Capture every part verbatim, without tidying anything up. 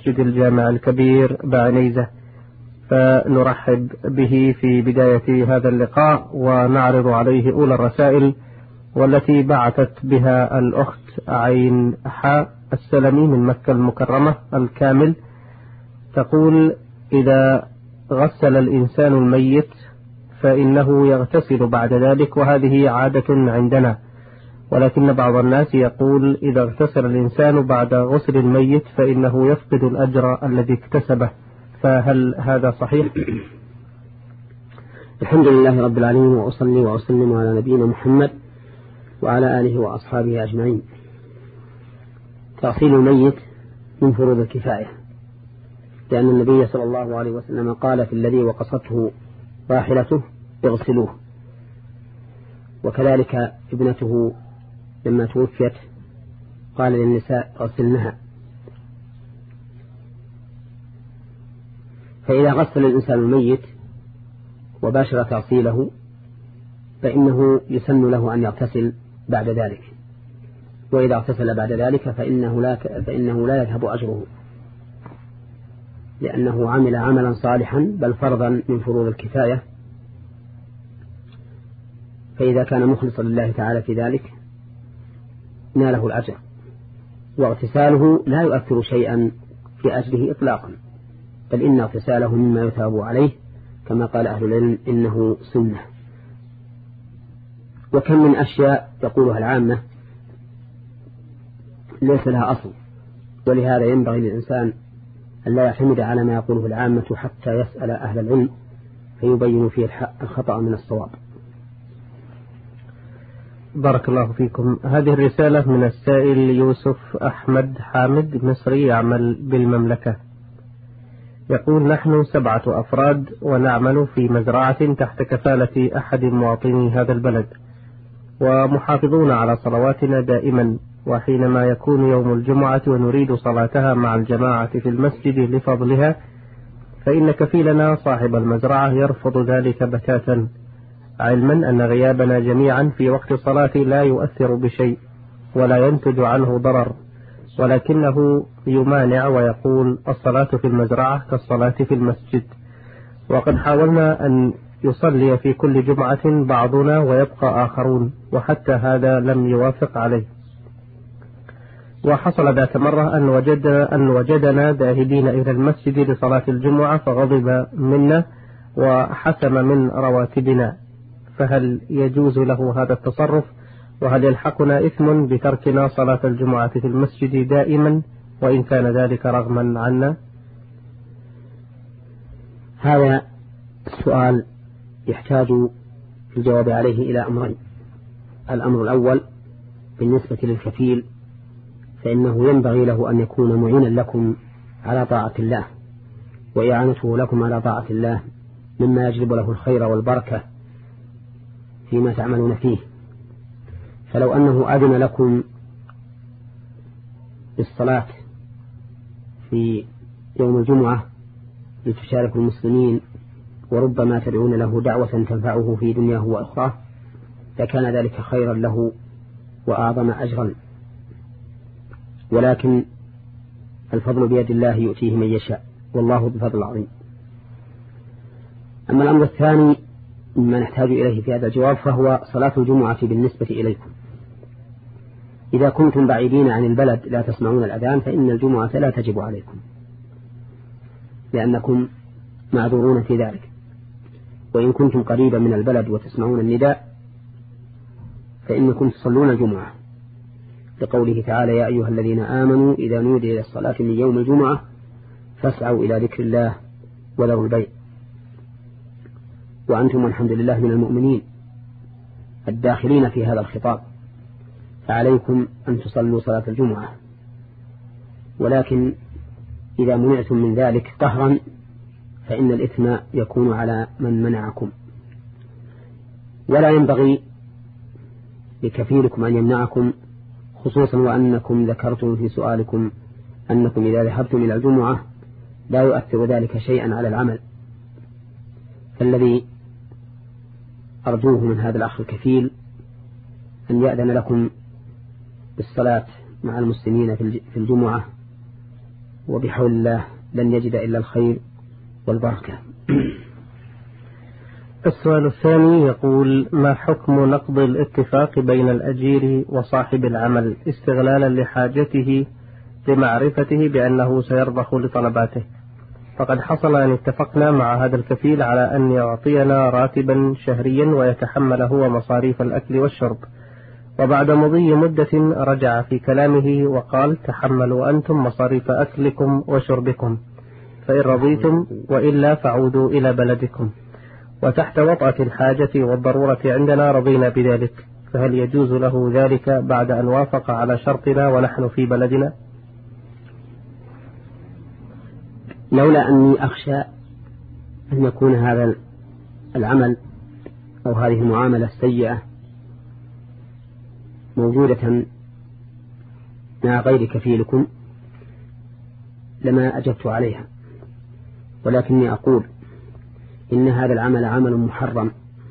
المسجد الجامع الكبير بعنيزة، فنرحب به في بداية هذا اللقاء ونعرض عليه أولى الرسائل، والتي بعثت بها الأخت عين حاء السلمي من مكة المكرمة الكامل، تقول: إذا غسل الإنسان الميت فإنه يغتسل بعد ذلك، وهذه عادة عندنا، ولكن بعض الناس يقول إذا اغتسل الإنسان بعد غسل الميت فإنه يفقد الأجر الذي اكتسبه، فهل هذا صحيح؟ الحمد لله رب العالمين، وأصلي وأسلم على نبينا محمد وعلى آله وأصحابه أجمعين. تغسيل الميت من فروض الكفاية، لأن النبي صلى الله عليه وسلم قال في الذي وقصته راحلته: اغسلوه. وكذلك ابنته لما توفيت قال للنساء: اغسلنها. فإذا غسل الإنسان الميت وباشر تغسيله فإنه يسن له أن يغتسل بعد ذلك، وإذا اغتسل بعد ذلك فإنه لا, فإنه لا يذهب أجره، لأنه عمل عملا صالحا بل فرضا من فروض الكفاية. فإذا كان مخلصا لله تعالى في ذلك ناله الأجر، واغتساله لا يؤثر شيئا في أجره إطلاقا، بل إن اغتساله مما يثاب عليه، كما قال أهل العلم: إنه سنة. وكم من أشياء يقولها العامة ليس لها أصل، ولهذا ينبغي للإنسان أن لا يعتمد على ما يقوله العامة حتى يسأل أهل العلم فيبين فيه الخطأ من الصواب. بارك الله فيكم. هذه الرسالة من السائل يوسف أحمد حامد، مصري يعمل بالمملكة، يقول: نحن سبعة أفراد ونعمل في مزرعة تحت كفالة أحد مواطني هذا البلد، ومحافظون على صلواتنا دائما، وحينما يكون يوم الجمعة ونريد صلاتها مع الجماعة في المسجد لفضلها فإن كفيلنا صاحب المزرعة يرفض ذلك بتاتا، علما أن غيابنا جميعا في وقت الصلاة لا يؤثر بشيء ولا ينتج عنه ضرر، ولكنه يمانع ويقول: الصلاة في المزرعة كالصلاة في المسجد. وقد حاولنا أن يصلي في كل جمعة بعضنا ويبقى آخرون، وحتى هذا لم يوافق عليه. وحصل ذات مرة أن وجدنا, أن وجدنا ذاهبين إلى المسجد لصلاة الجمعة فغضب منا وحسم من رواتبنا، فهل يجوز له هذا التصرف؟ وهل يلحقنا إثم بتركنا صلاة الجمعة في المسجد دائما وإن كان ذلك رغما عنا؟ هذا السؤال يحتاج في الجواب عليه إلى أمرين. الأمر الأول بالنسبة للكفيل، فإنه ينبغي له أن يكون معينا لكم على طاعة الله، وإعانته لكم على طاعة الله مما يجلب له الخير والبركة فيما تعملون فيه. فلو أنه أذن لكم بالصلاة في يوم الجمعة لتشاركوا المسلمين، وربما تدعون له دعوة تنفعه في دنياه وأخراه، فكان ذلك خيرا له وأعظم أجرا، ولكن الفضل بيد الله يؤتيه من يشاء، والله ذو الفضل العظيم. أما الأمر الثاني مما نحتاج إليه في هذا الجواب فهو صلاة الجمعة بالنسبة إليكم. إذا كنتم بعيدين عن البلد لا تسمعون الأذان فإن الجمعة لا تجب عليكم، لأنكم معذورون في ذلك. وإن كنتم قريبا من البلد وتسمعون النداء فإنكم تصلون الجمعة، لقوله تعالى: يا أيها الذين آمنوا إذا نودي إلى الصلاة من يوم الجمعة فاسعوا إلى ذكر الله وذروا البيع. وأنتم والحمد لله من المؤمنين الداخلين في هذا الخطاب، فعليكم أن تصلوا صلاة الجمعة. ولكن إذا منعتم من ذلك قهرا فإن الإثم يكون على من منعكم، ولا ينبغي لكفيلكم أن يمنعكم، خصوصا وأنكم ذكرتم في سؤالكم أنكم إذا ذهبتم إلى الجمعة لا يؤثر ذلك شيئا على العمل. فالذي أرجوه من هذا الأخ الكفيل أن يأذن لكم بالصلاة مع المسلمين في الجمعة وبحول الله لن يجد إلا الخير والبركة. السؤال الثاني يقول: ما حكم نقض الاتفاق بين الأجير وصاحب العمل استغلالا لحاجته لمعرفته بأنه سيرضخ لطلباته؟ فقد حصل أن اتفقنا مع هذا الكفيل على أن يعطينا راتبا شهريا ويتحمل هو مصاريف الأكل والشرب، وبعد مضي مدة رجع في كلامه وقال: تحملوا أنتم مصاريف أكلكم وشربكم، فإن رضيتم وإلا فعودوا إلى بلدكم، وتحت وطأة الحاجة والضرورة عندنا رضينا بذلك، فهل يجوز له ذلك بعد أن وافق على شرطنا ونحن في بلدنا؟ لولا أني أخشى أن يكون هذا العمل أو هذه المعاملة السيئة موجودة مع غير كفيلكم لما أجبت عليها، ولكني أقول إن هذا العمل عمل محرم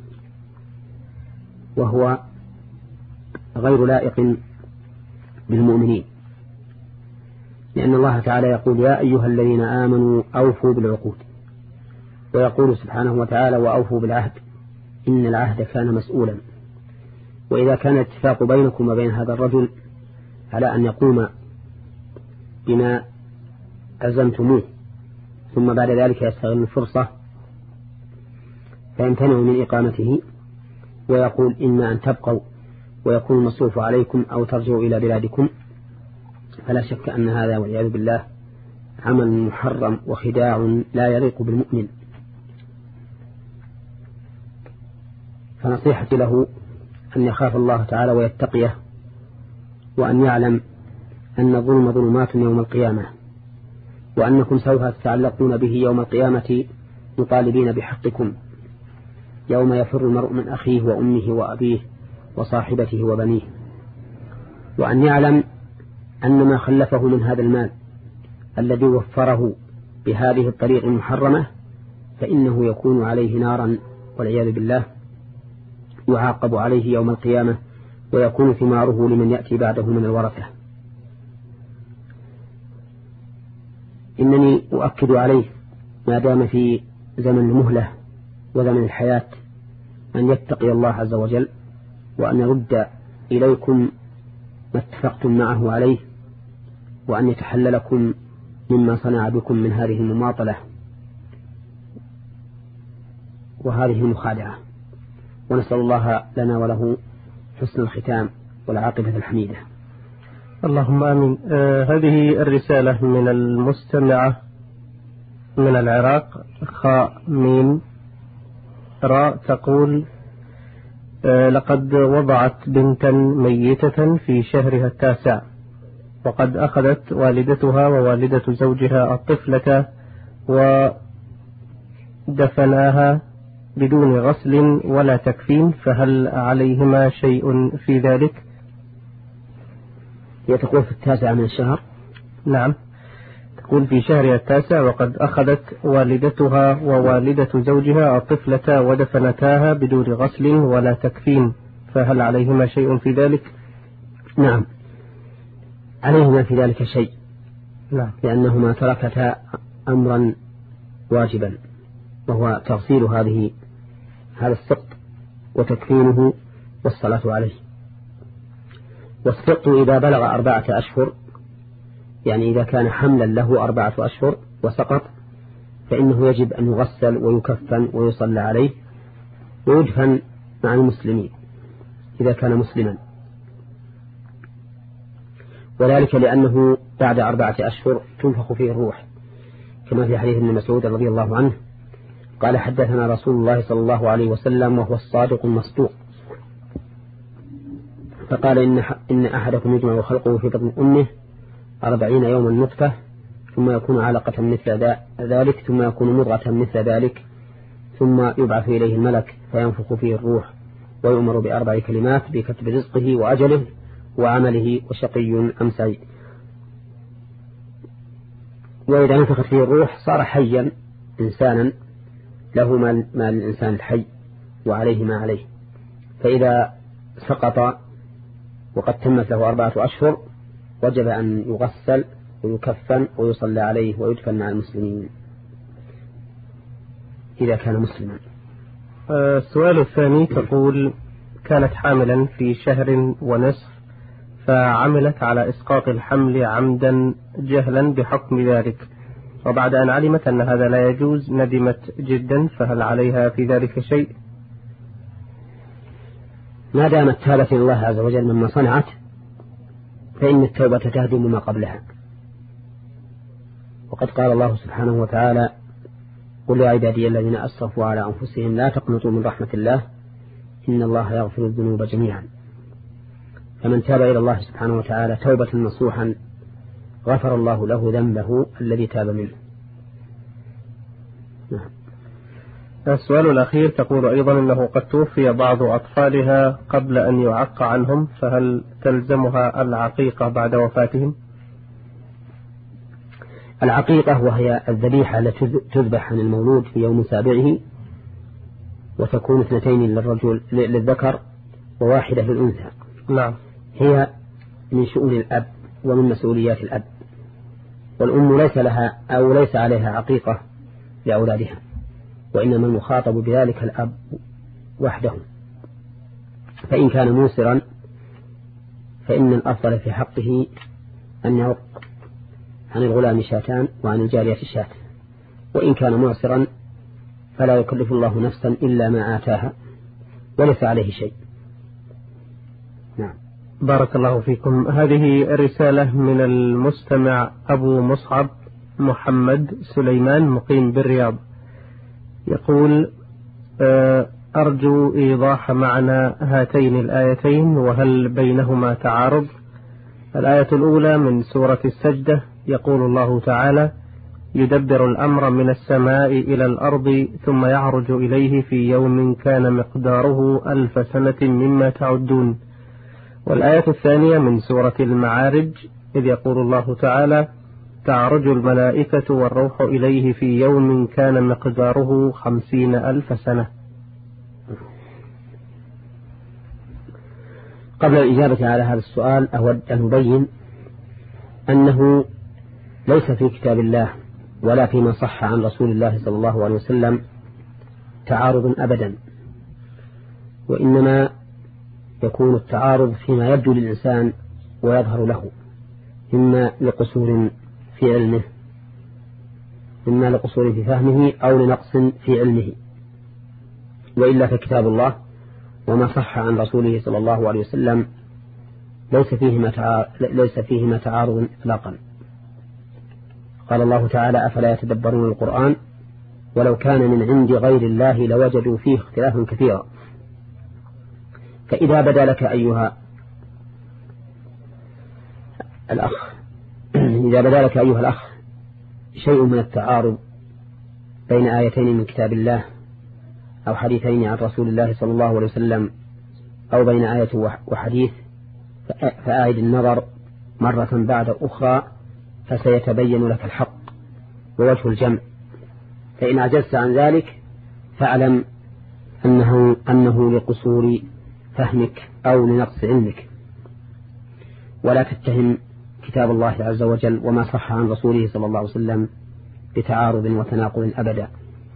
وهو غير لائق بالمؤمنين، لأن الله تعالى يقول: يا أيها الذين آمنوا أوفوا بالعقود، ويقول سبحانه وتعالى: وأوفوا بالعهد إن العهد كان مسؤولا. وإذا كان الاتفاق بينكم وبين هذا الرجل على أن يقوم بما عزمتموه ثم بعد ذلك يستغل الفرصة فيمتنع من إقامته ويقول: إما أن تبقوا ويكون المصروف عليكم أو ترجعوا إلى بلادكم، فلا شك أن هذا والعياذ بالله عمل محرم وخداع لا يليق بالمؤمن. فنصيحتي له أن يخاف الله تعالى ويتقيه، وأن يعلم أن الظلم ظلمات يوم القيامة، وأنكم سوف تتعلقون به يوم القيامة مطالبين بحقكم، يوم يفر المرء من أخيه وأمه وأبيه وصاحبته وبنيه. وأن يعلم أن ما خلفه من هذا المال الذي وفره بهذه الطريق المحرمة فإنه يكون عليه نارا والعياذ بالله، يعاقب عليه يوم القيامة ويكون ثماره لمن يأتي بعده من الورثة. إنني أؤكد عليه ما دام في زمن المهلة وزمن الحياة أن يتقي الله عز وجل، وأن يرد إليكم ما اتفقتم معه عليه، وأن يتحللكم مما صنع بكم من هذه المماطلة وهذه المخادعة. ونسأل الله لنا وله حسن الختام والعاقبة الحميدة. اللهم آمين. آه هذه الرسالة من المستمعة من العراق، خاء ميم راء، تقول: آه لقد وضعت بنتا ميتة في شهرها التاسع، وقد أخذت والدتها ووالدة زوجها الطفلة ودفناها بدون غسل ولا تكفين، فهل عليهما شيء في ذلك؟ هي تقول في التاسع من الشهر. نعم، تقول في شهرها التاسع وقد أخذت والدتها ووالدة زوجها الطفلة ودفنتاها بدون غسل ولا تكفين، فهل عليهما شيء في ذلك؟ نعم، عليهما في ذلك شيء، نعم، لأنهما تركتا أمرا واجبا، وهو تغسيل هذه هذا السقط وتكفينه والصلاة عليه. والسقط إذا بلغ أربعة أشهر، يعني إذا كان حملا له أربعة أشهر وسقط، فإنه يجب أن يغسل ويكفن ويصلى عليه ويدفن مع المسلمين إذا كان مسلما، وذلك لأنه بعد أربعة أشهر تنفخ فيه الروح، كما في حديث ابن مسعود رضي الله عنه قال: حدثنا رسول الله صلى الله عليه وسلم وهو الصادق المصدوق، فقال: إن, إن أحدكم يجمع خلقه في بطن أمه أربعين يوما نطفة، ثم يكون علقة مثل ذلك، ثم يكون مضغة مثل ذلك، ثم يبعث إليه الملك فينفخ فيه الروح ويؤمر بأربع كلمات بكتب رزقه وأجله وعمله وشقي أم سعيد. وإذا نفخت فيه الروح صار حيا إنسانا له ما, ما الإنسان الحي وعليه ما عليه. فإذا سقط وقد تمت له أربعة أشهر وجب أن يغسل ويكفن ويصلى عليه ويدفن مع المسلمين إذا كان مسلما. السؤال الثاني تقول: كانت حاملا في شهر ونصف فعملت على إسقاط الحمل عمدا جهلا بحكم ذلك، وبعد أن علمت أن هذا لا يجوز ندمت جدا، فهل عليها في ذلك شيء؟ ما دامت تابت إلى الله عز وجل مما صنعت فإن التوبة تهدم ما قبلها، وقد قال الله سبحانه وتعالى: قل يا عبادي الذين أسرفوا على أنفسهم لا تقنطوا من رحمة الله إن الله يغفر الذنوب جميعا. فمن تاب إلى الله سبحانه وتعالى توبة نصوحا غفر الله له ذنبه الذي تاب منه. نعم. السؤال الأخير تقول أيضا إنه قد توفي بعض أطفالها قبل أن يعق عنهم، فهل تلزمها العقيقة بعد وفاتهم؟ العقيقة وهي الذبيحة التي تذبح عن المولود في يوم سابعه، وتكون اثنتين للرجل للذكر وواحدة للأنثى. نعم. هي من شؤون الأب ومن مسؤوليات الأب، والأم ليس لها أو ليس عليها عقيقة لأولادها، وإنما المخاطب بذلك الأب وحده. فإن كان موسرا فإن الأفضل في حقه أن يعق عن الغلام شاتان وعن الجارية شات، وإن كان معسرا فلا يكلف الله نفسا إلا ما آتاها وليس عليه شيء. نعم. بارك الله فيكم. هذه رسالة من المستمع أبو مصعب محمد سليمان مقيم بالرياض، يقول: أرجو إيضاح معنى هاتين الآيتين وهل بينهما تعارض. الآية الأولى من سورة السجدة يقول الله تعالى: يدبر الأمر من السماء إلى الأرض ثم يعرج إليه في يوم كان مقداره ألف سنة مما تعدون. والآية الثانية من سورة المعارج إذ يقول الله تعالى: تعرج الملائكة والروح إليه في يوم كان مقداره خمسين ألف سنة. قبل الإجابة على هذا السؤال أود أن نبين أنه ليس في كتاب الله ولا فيما صح عن رسول الله صلى الله عليه وسلم تعارض أبدا، وإنما يكون التعارض فيما يبدو للإنسان ويظهر له، إما لقصور في علمه إما لقصور في فهمه أو لنقص في علمه، وإلا فكتاب الله وما صح عن رسوله صلى الله عليه وسلم ليس فيهما تعارض, ليس فيهما تعارض إطلاقا. قال الله تعالى: أفلا يتدبرون القرآن ولو كان من عند غير الله لوجدوا فيه اختلافا كثيرا. فإذا بدا لك أيها الأخ إذا بدا لك أيها الأخ شيء من التعارض بين آيتين من كتاب الله أو حديثين عن رسول الله صلى الله عليه وسلم أو بين آية وحديث فأعد النظر مرة بعد أخرى فسيتبين لك الحق ووجه الجمع. فإن عجزت عن ذلك فاعلم أنه, أنه لقصور فهمك أو لنقص علمك، ولا تتهم كتاب الله عز وجل وما صح عن رسوله صلى الله عليه وسلم بتعارض وتناقض أبدا.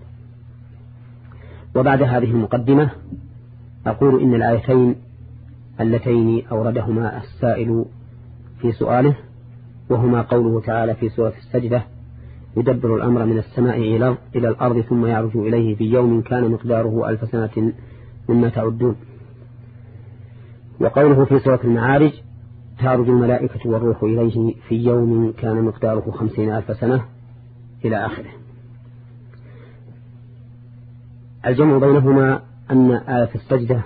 وبعد هذه المقدمة أقول إن الآيتين اللتين أوردهما السائل في سؤاله وهما قوله تعالى في سورة السجدة: يدبر الأمر من السماء إلى الأرض ثم يعرج إليه في يوم كان مقداره ألف سنة مما تعدون، وقوله في سورة المعارج: تعرج الملائكة والروح إليه في يوم كان مقداره خمسين ألف سنة إلى آخره. الجمع بينهما أن آية السجدة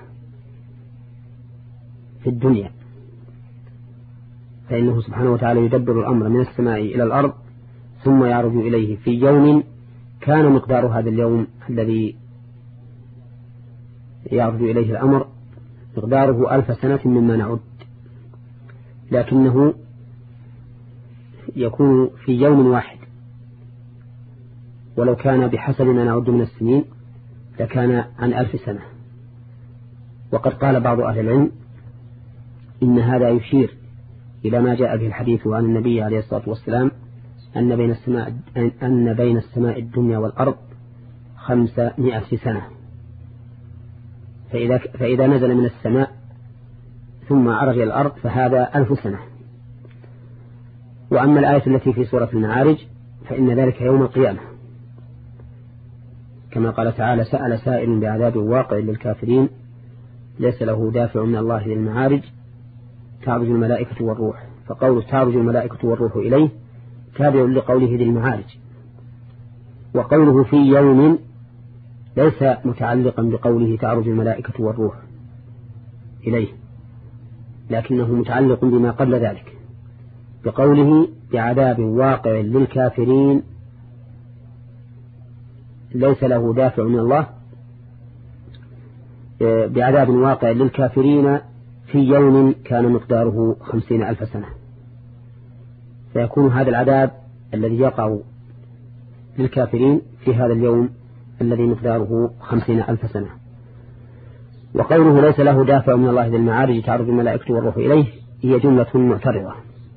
في الدنيا، فإنه سبحانه وتعالى يدبر الأمر من السماء إلى الأرض ثم يعرج إليه في يوم كان مقدار هذا اليوم الذي يعرج إليه الأمر مقداره ألف سنة مما نعد، لكنه يكون في يوم واحد، ولو كان بحسب ما نعد من السنين لكان عن ألف سنة. وقد قال بعض أهل العلم إن هذا يشير إلى ما جاء به الحديث عن النبي عليه الصلاة والسلام أن بين السماء أن بين السماء الدنيا والأرض خمسمائة سنة، فإذا فإذا نزل من السماء ثم عرج إلى الأرض فهذا ألف سنة. وأما الآية التي في سورة المعارج فإن ذلك يوم القيامة، كما قال تعالى: سأل سائل بعذاب واقع للكافرين ليس له دافع من الله ذي المعارج تعرج الملائكة والروح. فقول تعرج الملائكة والروح إليه تابع لقوله ذي المعارج، وقوله في يوم ليس متعلقا بقوله تعرج الملائكة والروح إليه، لكنه متعلق بما قبل ذلك بقوله بعذاب واقع للكافرين ليس له دافع من الله، بعذاب واقع للكافرين في يوم كان مقداره خمسين ألف سنة. فيكون هذا العذاب الذي يقع للكافرين في هذا اليوم الذي مقداره خمسين ألف سنة. وقوله ليس له دافع من الله ذي المعارج تعرج الملائكة والروح إليه هي جملة معترضة،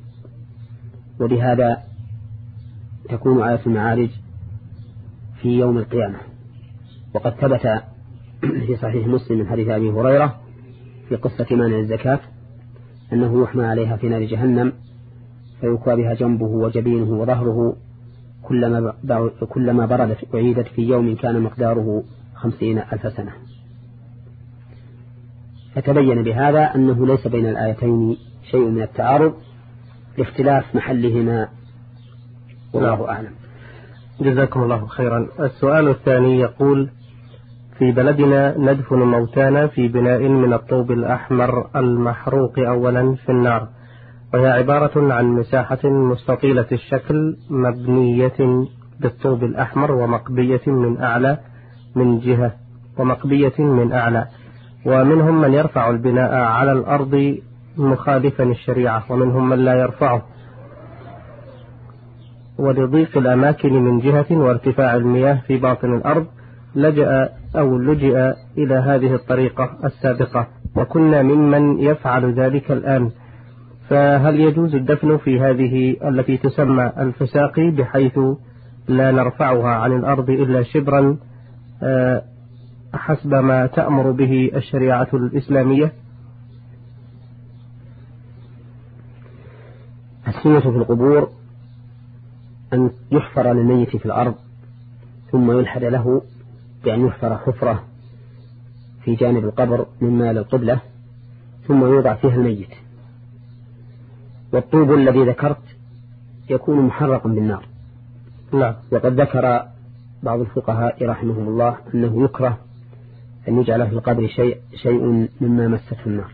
وبهذا تكون آية المعارج في يوم القيامة. وقد ثبت في صحيح مسلم من حديث أبي هريرة في قصة مانع الزكاة أنه يحمى عليها في نار جهنم فيكوى بها جنبه وجبينه وظهره كلما كلما بردت أعيدت في يوم كان مقداره خمسين ألف سنة. فتبين بهذا أنه ليس بين الآيتين شيء من التعارض لاختلاف محلهما، والله أعلم. جزاكم الله خيرا. السؤال الثاني يقول: في بلدنا ندفن موتانا في بناء من الطوب الأحمر المحروق أولا في النار، وهي عبارة عن مساحة مستطيلة الشكل مبنية بالطوب الأحمر ومقبية من أعلى من جهة ومقبية من أعلى، ومنهم من يرفع البناء على الأرض مخالفا الشريعة، ومنهم من لا يرفعه، ولضيق الأماكن من جهة وارتفاع المياه في باطن الأرض لجأ أو لجئ إلى هذه الطريقة السابقة، وكنا ممن يفعل ذلك الآن. فهل يجوز الدفن في هذه التي تسمى الفساقي بحيث لا نرفعها عن الأرض إلا شبرا حسب ما تأمر به الشريعة الإسلامية؟ السنة في القبور أن يحفر للميت في الأرض ثم يلحد له بأن يحفر حفرة في جانب القبر مما للقبلة ثم يوضع فيها الميت. والطوب الذي ذكرت يكون محرقا بالنار. لا. وقد ذكر بعض الفقهاء رحمهم الله أنه يكره أن يجعل في القبر شيء, شيء مما مسته النار.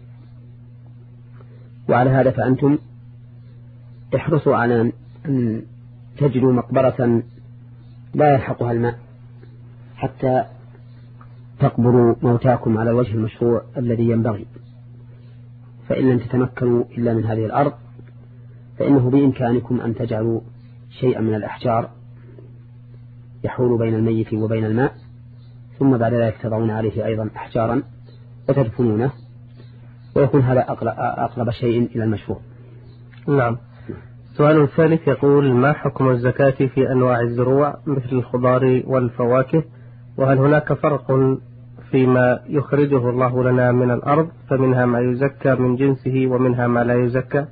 وعلى هذا فأنتم احرصوا على أن تجدوا مقبرة لا يلحقها الماء حتى تقبروا موتاكم على الوجه المشروع الذي ينبغي. فإن لم تتمكنوا إلا من هذه الأرض فإنه بإمكانكم أن تجعلوا شيئا من الأحجار يحول بين الميت وبين الماء، ثم بعد ذلك تضعون عليه أيضا أحجارا وتدفنونه، ويكون هذا أقرب شيء إلى المشروع. نعم. السؤال الثالث يقول: ما حكم الزكاة في أنواع الزروع مثل الخضار والفواكه؟ وهل هناك فرق فيما يخرجه الله لنا من الأرض فمنها ما يزكى من جنسه ومنها ما لا يزكى؟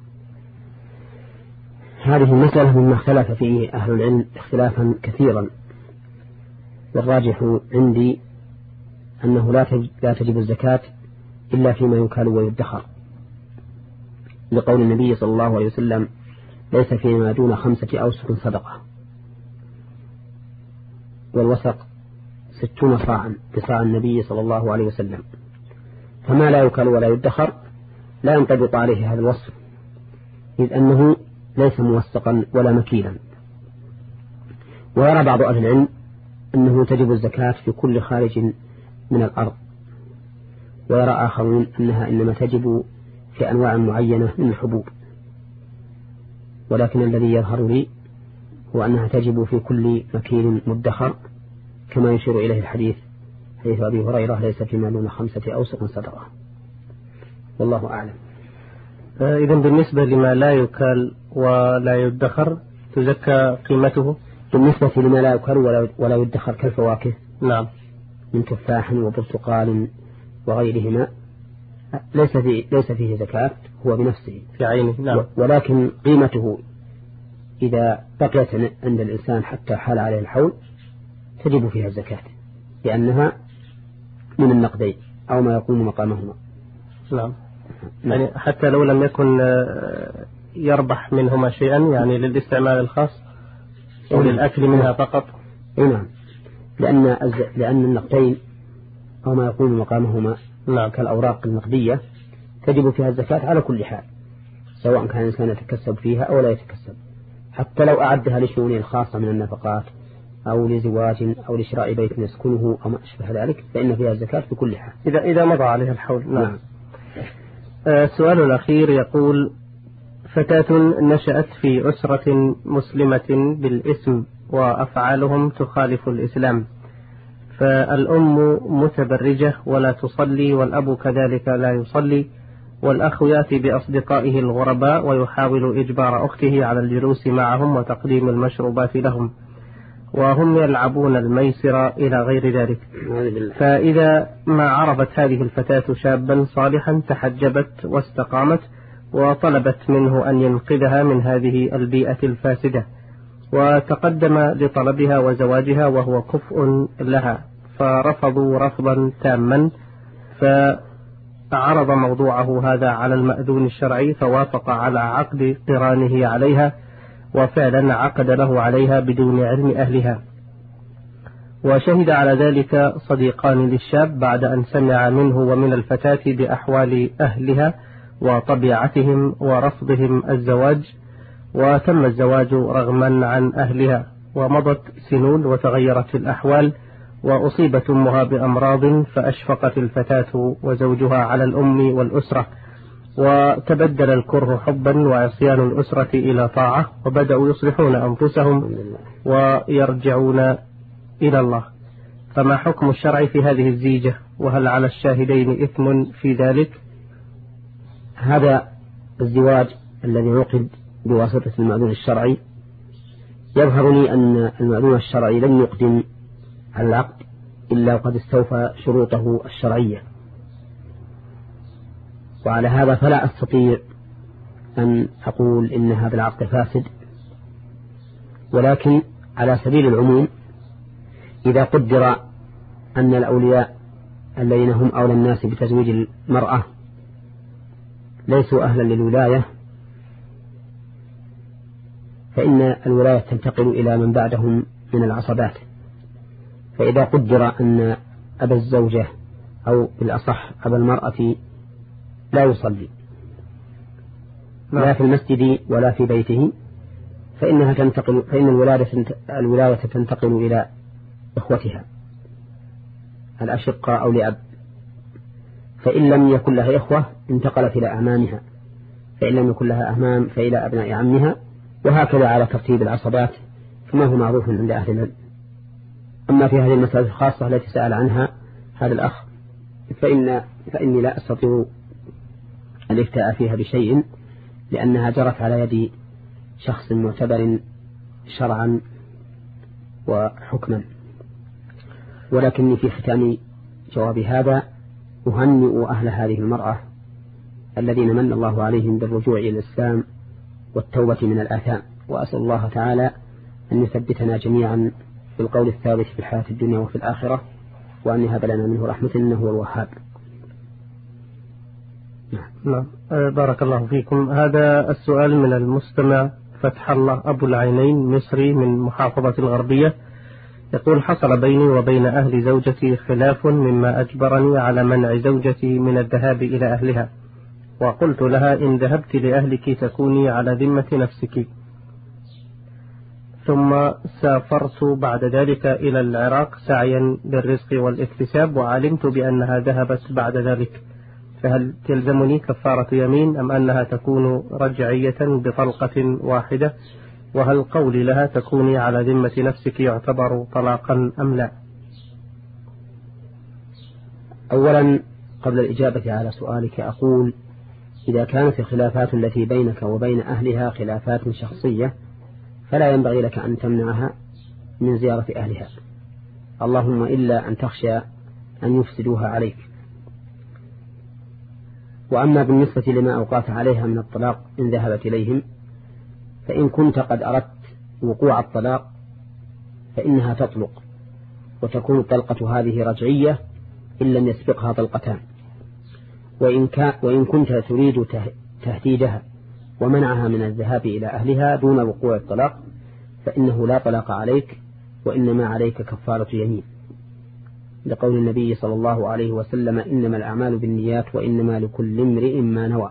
هذه المسألة مما اختلف فيه أهل العلم اختلافا كثيرا، والراجح عندي أنه لا تجب الزكاة إلا فيما يكال ويدخر، لقول النبي صلى الله عليه وسلم: ليس فيما دون خمسة أوسق صدقة. والوسق ستون صاعا بصاع النبي صلى الله عليه وسلم، فما لا يكال ولا يدخر لا ينطبق عليه هذا الوصف، إذ أنه ليس موثقا ولا مكيلا. ويرى بعض أهل العلم أنه تجب الزكاة في كل خارج من الأرض، ويرى آخرون أنها إنما تجب في أنواع معينة من الحبوب، ولكن الذي يظهر لي هو أنها تجب في كل مكين مدخر، كما يشير إليه الحديث حديث أبي هريرة: ليس فيما دون خمسة أوسق صدقة. والله أعلم. إذن بالنسبة لما لا يكال ولا يدخر تزكى قيمته؟ بالنسبة لما لا يكال ولا, ولا يدخر كالفواكه نعم من تفاح وبرتقال وغيرهما ليس فيه, ليس فيه زكاة هو بنفسه في عينه. نعم. ولكن قيمته إذا بقيت عند الإنسان حتى حال عليه الحول تجب فيها الزكاة لأنها من النقدين أو ما يقوم مقامهما. نعم. يعني حتى لو لم يكن يربح منهما شيئا يعني للاستعمال الخاص أو للأكل منها فقط. نعم. لأن لأن النقدين أو ما يقوم مقامهما نعم. كالأوراق النقدية تجب فيها الزكاة على كل حال سواء كان الإنسان يتكسب فيها أو لا يتكسب حتى لو أعدها لشؤونه الخاصة من النفقات أو لزواج أو لشراء بيت يسكنه أو ما أشبه ذلك فإن فيها الزكاة في كل حال إذا إذا مضى عليها الحول. نعم. نعم. السؤال الأخير يقول: فتاة نشأت في أسرة مسلمة بالاسم وأفعالهم تخالف الإسلام، فالأم متبرجة ولا تصلي والأب كذلك لا يصلي، والأخ يأتي بأصدقائه الغرباء ويحاول إجبار أخته على الجلوس معهم وتقديم المشروبات لهم، وهم يلعبون الميسر إلى غير ذلك. فإذا ما عرفت هذه الفتاة شابا صالحا تحجبت واستقامت وطلبت منه أن ينقذها من هذه البيئة الفاسدة، وتقدم لطلبها وزواجها وهو كفء لها، فرفضوا رفضا تاما، فعرض موضوعه هذا على المأذون الشرعي فوافق على عقد قرانه عليها، وفعلا عقد له عليها بدون علم أهلها، وشهد على ذلك صديقان للشاب بعد أن سمع منه ومن الفتاة بأحوال أهلها وطبيعتهم ورفضهم الزواج، وتم الزواج رغما عن أهلها، ومضت سنون وتغيرت الأحوال، وأصيبت أمها بأمراض فأشفقت الفتاة وزوجها على الأم والأسرة، وتبدل الكره حبا وعصيان الأسرة إلى طاعة، وبدأوا يصلحون أنفسهم ويرجعون إلى الله. فما حكم الشرع في هذه الزيجة؟ وهل على الشاهدين إثم في ذلك؟ هذا الزواج الذي عقد بواسطة المأذون الشرعي يظهر لي أن المأذون الشرعي لم يقدم على العقد إلا وقد استوفى شروطه الشرعية، وعلى هذا فلا أستطيع أن أقول إن هذا العقد فاسد، ولكن على سبيل العموم إذا قدر أن الأولياء الذين هم أولى الناس بتزويج المرأة ليسوا أهلا للولاية فإن الولاية تنتقل إلى من بعدهم من العصبات. فإذا قدر أن أبا الزوجة أو بالأصح أبا المرأة لا يصلي لا في المسجد ولا في بيته فإنها تنتقل فإن الولاية تنتقل إلى إخوتها الأشقاء أو لأب، فإن لم يكن لها إخوة انتقلت إلى أعمامها، فإن لم يكن لها أعمام فإلى أبناء عمها، وهكذا على ترتيب العصبات كما هو معروف عند أهل العلم. أما في هذه المسألة الخاصة التي سأل عنها هذا الأخ فإن فإني لا أستطيع الافتاء فيها بشيء لأنها جرت على يد شخص معتبر شرعا وحكما، ولكني في ختام جواب هذا أهنئ أهل هذه المرأة الذين من الله عليهم بالرجوع إلى الإسلام والتوبة من الآثام، وأسأل الله تعالى أن يثبتنا جميعا بالقول الثابت في الحياة الدنيا وفي الآخرة، وأن يهب لنا منه رحمة إنه هو الوهاب. نعم. بارك الله فيكم. هذا السؤال من المستمع فتح الله أبو العينين مصري من محافظة الغربية، يقول: حصل بيني وبين أهل زوجتي خلاف مما أجبرني على منع زوجتي من الذهاب إلى أهلها، وقلت لها: إن ذهبت لأهلك تكوني على ذمة نفسك. ثم سافرت بعد ذلك إلى العراق سعيا للرزق والاكتساب، وعلمت بأنها ذهبت بعد ذلك، فهل تلزمني كفارة يمين أم أنها تكون رجعية بطلقة واحدة؟ وهل قولي لها تكوني على ذمة نفسك يعتبر طلاقا أم لا؟ أولا قبل الإجابة على سؤالك أقول إذا كانت الخلافات التي بينك وبين أهلها خلافات شخصية فلا ينبغي لك أن تمنعها من زيارة أهلها، اللهم إلا أن تخشى أن يفسدوها عليك. وأما بالنسبة لما أوقات عليها من الطلاق إن ذهبت إليهم، فإن كنت قد أردت وقوع الطلاق فإنها تطلق، وتكون الطلقة هذه رجعية إن لم يسبقها طلقتان. وإن, كان وإن كنت تريد تهديدها ومنعها من الذهاب إلى أهلها دون وقوع الطلاق فإنه لا طلاق عليك، وإنما عليك كفارة يمين، لقول النبي صلى الله عليه وسلم إنما الأعمال بالنيات وإنما لكل امرئ ما نوى.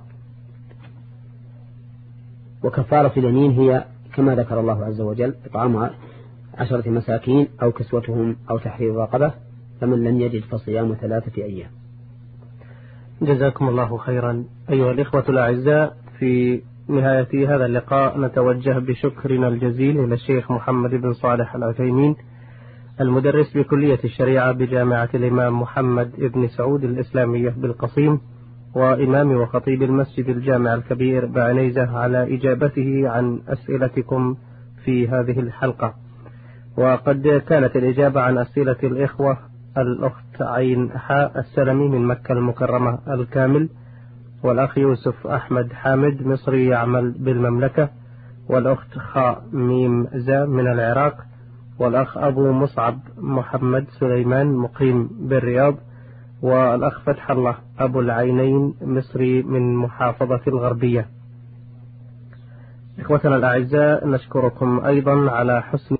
وكفارة اليمين هي كما ذكر الله عز وجل إطعام عشرة مساكين أو كسوتهم أو تحرير رقبة، فمن لم يجد فصيام ثلاثة أيام. جزاكم الله خيرا. أيها الإخوة الأعزاء، في نهاية هذا اللقاء نتوجه بشكرنا الجزيل إلى الشيخ محمد بن صالح العثيمين المدرس بكلية الشريعة بجامعة الإمام محمد بن سعود الإسلامية بالقصيم، وإمام وخطيب المسجد الجامع الكبير بعنيزة، على إجابته عن أسئلتكم في هذه الحلقة. وقد كانت الإجابة عن أسئلة الإخوة الأخت عين حاء السلمي من مكة المكرمة الكامل، والأخ يوسف أحمد حامد مصري يعمل بالمملكة، والأخت خاء ميم زا من العراق، والأخ أبو مصعب محمد سليمان مقيم بالرياض، والأخ فتح الله أبو العينين مصري من محافظة الغربية. إخوتنا الأعزاء، نشكركم أيضا على حسن